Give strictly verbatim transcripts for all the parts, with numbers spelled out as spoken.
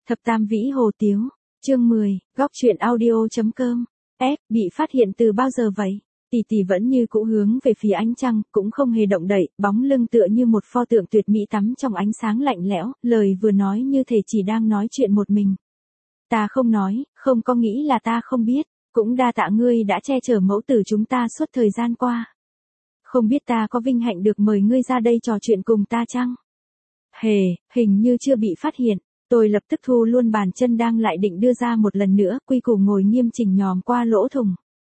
Thập Tam Vĩ Hồ Tiếu, chương mười, góc truyện audio.com. F, bị phát hiện từ bao giờ vậy? Tỷ tỷ vẫn như cũ hướng về phía ánh trăng, cũng không hề động đậy, bóng lưng tựa như một pho tượng tuyệt mỹ tắm trong ánh sáng lạnh lẽo, lời vừa nói như thể chỉ đang nói chuyện một mình. Ta không nói, không có nghĩ là ta không biết, cũng đa tạ ngươi đã che chở mẫu tử chúng ta suốt thời gian qua. Không biết ta có vinh hạnh được mời ngươi ra đây trò chuyện cùng ta chăng? Hề, hình như chưa bị phát hiện. Tôi lập tức thu luôn bàn chân đang lại định đưa ra một lần nữa, quy củ ngồi nghiêm chỉnh nhòm qua lỗ thủng.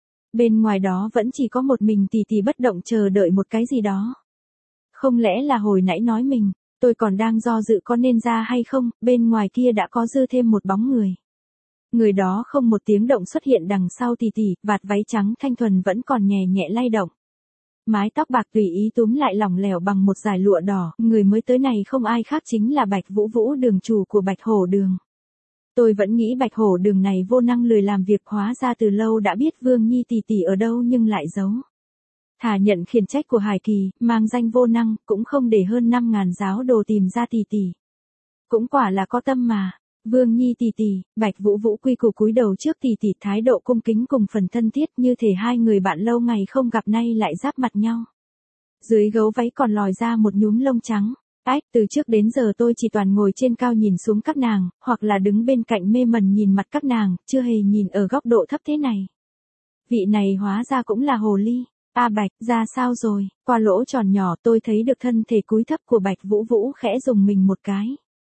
Bên ngoài đó vẫn chỉ có một mình tỷ tỷ bất động chờ đợi một cái gì đó. Không lẽ là hồi nãy nói mình, tôi còn đang do dự có nên ra hay không, bên ngoài kia đã có dư thêm một bóng người. Người đó không một tiếng động xuất hiện đằng sau tỷ tỷ, vạt váy trắng thanh thuần vẫn còn nhẹ nhẹ lay động. Mái tóc bạc tùy ý túm lại lỏng lẻo bằng một dải lụa đỏ, người mới tới này không ai khác chính là Bạch Vũ Vũ, đường chủ của Bạch Hổ Đường. Tôi vẫn nghĩ Bạch Hổ Đường này vô năng lười làm việc, hóa ra từ lâu đã biết Vương Nhi tỷ tỷ ở đâu nhưng lại giấu. Thà nhận khiển trách của Hải Kỳ, mang danh vô năng, cũng không để hơn năm ngàn giáo đồ tìm ra tỷ tỷ. Cũng quả là có tâm mà. Vương Nhi tỷ tỷ, Bạch Vũ Vũ quy củ cúi đầu trước tỷ tỷ, thái độ cung kính cùng phần thân thiết như thể hai người bạn lâu ngày không gặp nay lại giáp mặt nhau. Dưới gấu váy còn lòi ra một nhúm lông trắng. Ách, từ trước đến giờ tôi chỉ toàn ngồi trên cao nhìn xuống các nàng, hoặc là đứng bên cạnh mê mẩn nhìn mặt các nàng, chưa hề nhìn ở góc độ thấp thế này. Vị này hóa ra cũng là hồ ly. A Bạch, ra sao rồi? Qua lỗ tròn nhỏ tôi thấy được thân thể cúi thấp của Bạch Vũ Vũ khẽ dùng mình một cái.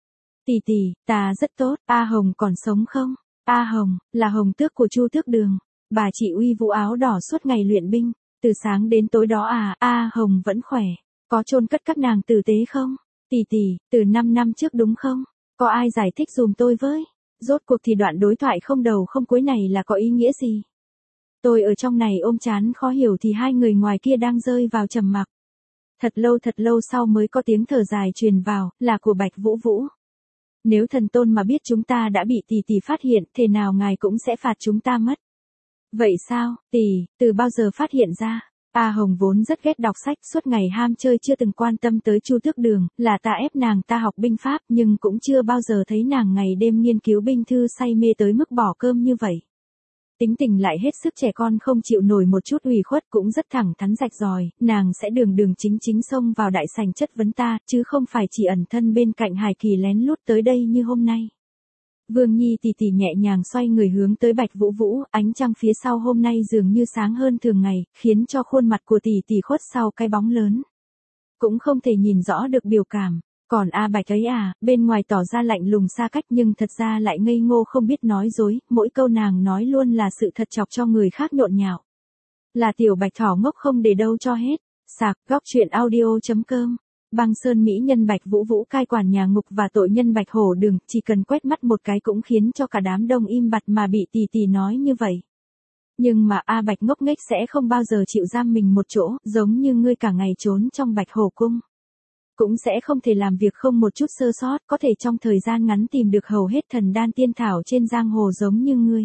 Tỷ tỷ, ta rất tốt, A Hồng còn sống không? A Hồng, là Hồng Tước của Chu Tước Đường. Bà chị uy vũ áo đỏ suốt ngày luyện binh, từ sáng đến tối đó à, A Hồng vẫn khỏe. Có chôn cất các nàng tử tế không? Tỷ tỷ, từ năm năm trước đúng không? Có ai giải thích dùm tôi với? Rốt cuộc thì đoạn đối thoại không đầu không cuối này là có ý nghĩa gì? Tôi ở trong này ôm chán khó hiểu thì hai người ngoài kia đang rơi vào trầm mặc. Thật lâu thật lâu sau mới có tiếng thở dài truyền vào, là của Bạch Vũ Vũ. Nếu thần tôn mà biết chúng ta đã bị tỷ tỷ phát hiện, thế nào ngài cũng sẽ phạt chúng ta mất. Vậy sao, tỷ, từ bao giờ phát hiện ra? A Hồng vốn rất ghét đọc sách, suốt ngày ham chơi, chưa từng quan tâm tới Chu Tước Đường, là ta ép nàng ta học binh pháp, nhưng cũng chưa bao giờ thấy nàng ngày đêm nghiên cứu binh thư say mê tới mức bỏ cơm như vậy. Tính tình lại hết sức trẻ con, không chịu nổi một chút ủy khuất, cũng rất thẳng thắn rạch ròi, nàng sẽ đường đường chính chính xông vào đại sảnh chất vấn ta, chứ không phải chỉ ẩn thân bên cạnh Hải Kỳ lén lút tới đây như hôm nay. Vương Nhi tỷ tỷ nhẹ nhàng xoay người hướng tới Bạch Vũ Vũ, ánh trăng phía sau hôm nay dường như sáng hơn thường ngày, khiến cho khuôn mặt của tỷ tỷ khuất sau cái bóng lớn. Cũng không thể nhìn rõ được biểu cảm. Còn A Bạch ấy à, bên ngoài tỏ ra lạnh lùng xa cách nhưng thật ra lại ngây ngô không biết nói dối, mỗi câu nàng nói luôn là sự thật chọc cho người khác nhộn nhạo. Là tiểu Bạch thỏ ngốc không để đâu cho hết. Sạc, góc truyện audio.com. Băng Sơn mỹ nhân Bạch Vũ Vũ, cai quản nhà ngục và tội nhân Bạch Hổ Đường, chỉ cần quét mắt một cái cũng khiến cho cả đám đông im bặt mà bị tỷ tỷ nói như vậy. Nhưng mà A Bạch ngốc nghếch sẽ không bao giờ chịu giam mình một chỗ, giống như ngươi cả ngày trốn trong Bạch Hổ Cung. Cũng sẽ không thể làm việc không một chút sơ sót, có thể trong thời gian ngắn tìm được hầu hết thần đan tiên thảo trên giang hồ giống như ngươi.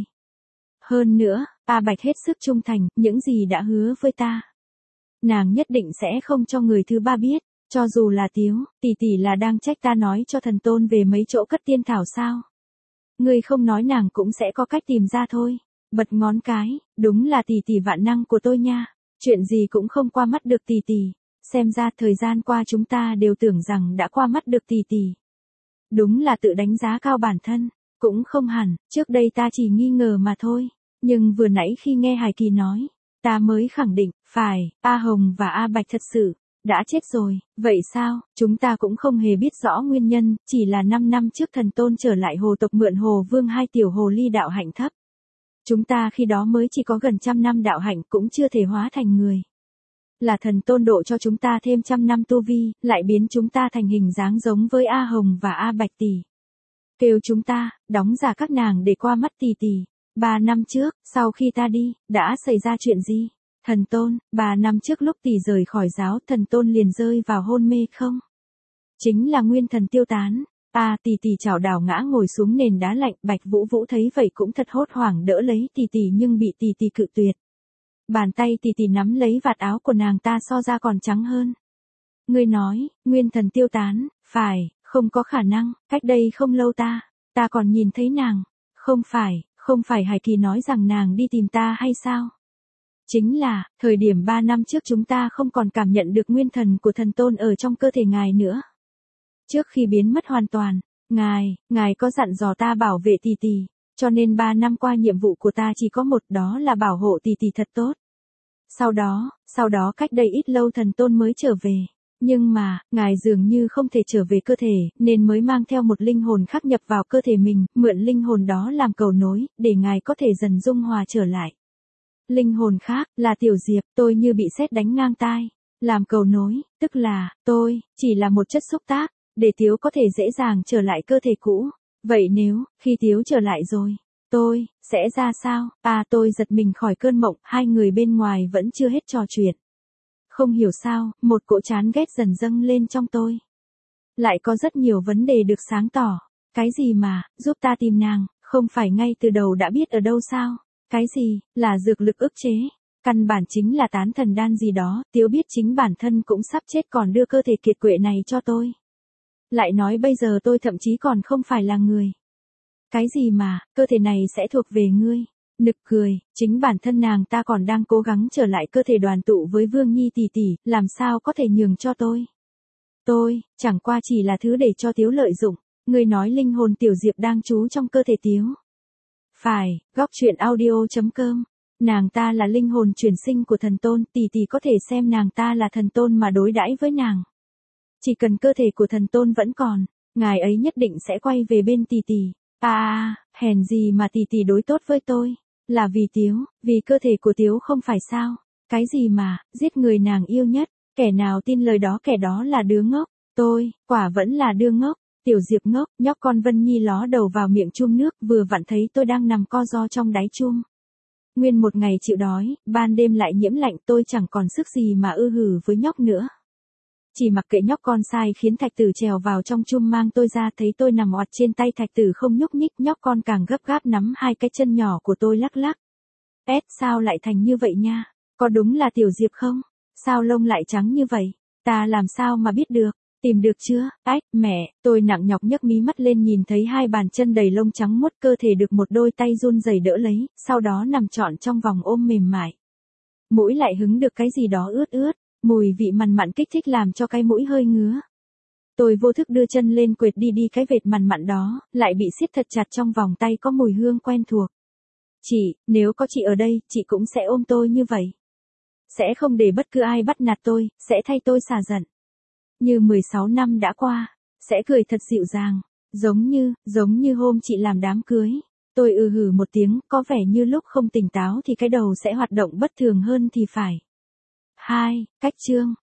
Hơn nữa, A Bạch hết sức trung thành, những gì đã hứa với ta, nàng nhất định sẽ không cho người thứ ba biết, cho dù là Tiếu, tỷ tỷ là đang trách ta nói cho thần tôn về mấy chỗ cất tiên thảo sao? Ngươi không nói nàng cũng sẽ có cách tìm ra thôi. Bật ngón cái, đúng là tỷ tỷ vạn năng của tôi nha, chuyện gì cũng không qua mắt được tỷ tỷ. Xem ra thời gian qua chúng ta đều tưởng rằng đã qua mắt được tỷ tỷ. Đúng là tự đánh giá cao bản thân, cũng không hẳn, trước đây ta chỉ nghi ngờ mà thôi. Nhưng vừa nãy khi nghe Hải Kỳ nói, ta mới khẳng định, phải, A Hồng và A Bạch thật sự đã chết rồi. Vậy sao, chúng ta cũng không hề biết rõ nguyên nhân, chỉ là năm năm trước thần tôn trở lại hồ tộc mượn hồ vương hai tiểu hồ ly đạo hạnh thấp. Chúng ta khi đó mới chỉ có gần trăm năm đạo hạnh, cũng chưa thể hóa thành người. Là thần tôn độ cho chúng ta thêm trăm năm tu vi, lại biến chúng ta thành hình dáng giống với A Hồng và A Bạch tỷ. Kêu chúng ta, đóng giả các nàng để qua mắt tỷ tỷ. Ba năm trước, sau khi ta đi, đã xảy ra chuyện gì? Thần tôn, ba năm trước lúc tỷ rời khỏi giáo, thần tôn liền rơi vào hôn mê không? Chính là nguyên thần tiêu tán. À, tỷ tỷ chảo đảo ngã ngồi xuống nền đá lạnh, Bạch Vũ Vũ thấy vậy cũng thật hốt hoảng đỡ lấy tỷ tỷ nhưng bị tỷ tỷ cự tuyệt. Bàn tay tỷ tỷ nắm lấy vạt áo của nàng ta so ra còn trắng hơn. Ngươi nói, nguyên thần tiêu tán, phải, không có khả năng, cách đây không lâu ta Ta còn nhìn thấy nàng. Không phải, không phải Hải Kỳ nói rằng nàng đi tìm ta hay sao? Chính là, thời điểm ba năm trước chúng ta không còn cảm nhận được nguyên thần của thần tôn ở trong cơ thể ngài nữa. Trước khi biến mất hoàn toàn, ngài, ngài có dặn dò ta bảo vệ tỷ tỷ, cho nên ba năm qua nhiệm vụ của ta chỉ có một, đó là bảo hộ tỷ tỷ thật tốt. Sau đó, sau đó cách đây ít lâu thần tôn mới trở về. Nhưng mà, ngài dường như không thể trở về cơ thể, nên mới mang theo một linh hồn khác nhập vào cơ thể mình, mượn linh hồn đó làm cầu nối, để ngài có thể dần dung hòa trở lại. Linh hồn khác, là Tiểu Diệp, tôi như bị sét đánh ngang tai. Làm cầu nối, tức là, tôi, chỉ là một chất xúc tác, để Tiếu có thể dễ dàng trở lại cơ thể cũ. Vậy nếu, khi Tiếu trở lại rồi, tôi, sẽ ra sao? À tôi giật mình khỏi cơn mộng, hai người bên ngoài vẫn chưa hết trò chuyện. Không hiểu sao, một cỗ chán ghét dần dâng lên trong tôi. Lại có rất nhiều vấn đề được sáng tỏ. Cái gì mà, giúp ta tìm nàng, không phải ngay từ đầu đã biết ở đâu sao? Cái gì, là dược lực ức chế? Căn bản chính là tán thần đan gì đó, Tiếu biết chính bản thân cũng sắp chết còn đưa cơ thể kiệt quệ này cho tôi. Lại nói bây giờ tôi thậm chí còn không phải là người. Cái gì mà, cơ thể này sẽ thuộc về ngươi. Nực cười, chính bản thân nàng ta còn đang cố gắng trở lại cơ thể đoàn tụ với Vương Nhi tỷ tỷ, làm sao có thể nhường cho tôi. Tôi, chẳng qua chỉ là thứ để cho Tiếu lợi dụng. Ngươi nói linh hồn Tiểu Diệp đang trú trong cơ thể Tiếu. Phải, góc truyện audio chấm com. Nàng ta là linh hồn chuyển sinh của thần tôn, tỷ tỷ có thể xem nàng ta là thần tôn mà đối đãi với nàng. Chỉ cần cơ thể của thần tôn vẫn còn, ngài ấy nhất định sẽ quay về bên tỷ tỷ. À, hèn gì mà tỷ tỷ đối tốt với tôi, là vì Tiếu, vì cơ thể của Tiếu không phải sao? Cái gì mà, giết người nàng yêu nhất, kẻ nào tin lời đó kẻ đó là đứa ngốc, tôi, quả vẫn là đứa ngốc. Tiểu Diệp ngốc, nhóc con Vân Nhi ló đầu vào miệng chum nước, vừa vặn thấy tôi đang nằm co ro trong đáy chum. Nguyên một ngày chịu đói, ban đêm lại nhiễm lạnh, tôi chẳng còn sức gì mà ư hử với nhóc nữa. Chỉ mặc kệ nhóc con sai khiến Thạch Tử trèo vào trong chum mang tôi ra, thấy tôi nằm oặt trên tay Thạch Tử không nhúc nhích, nhóc con càng gấp gáp nắm hai cái chân nhỏ của tôi lắc lắc. Ét sao lại thành như vậy nha? Có đúng là Tiểu Diệp không? Sao lông lại trắng như vậy? Ta làm sao mà biết được? Tìm được chưa? Ách, mẹ, tôi nặng nhọc nhấc mí mắt lên nhìn thấy hai bàn chân đầy lông trắng muốt, cơ thể được một đôi tay run rẩy đỡ lấy, sau đó nằm trọn trong vòng ôm mềm mại. Mũi lại hứng được cái gì đó ướt ướt, mùi vị mằn mặn kích thích làm cho cái mũi hơi ngứa. Tôi vô thức đưa chân lên quệt đi đi cái vệt mằn mặn đó, lại bị siết thật chặt trong vòng tay có mùi hương quen thuộc. Chị, nếu có chị ở đây, chị cũng sẽ ôm tôi như vậy. Sẽ không để bất cứ ai bắt nạt tôi, sẽ thay tôi xả giận. Như mười sáu năm đã qua, sẽ cười thật dịu dàng, giống như, giống như hôm chị làm đám cưới. Tôi ừ hử một tiếng, có vẻ như lúc không tỉnh táo thì cái đầu sẽ hoạt động bất thường hơn thì phải. Hai, cách chương.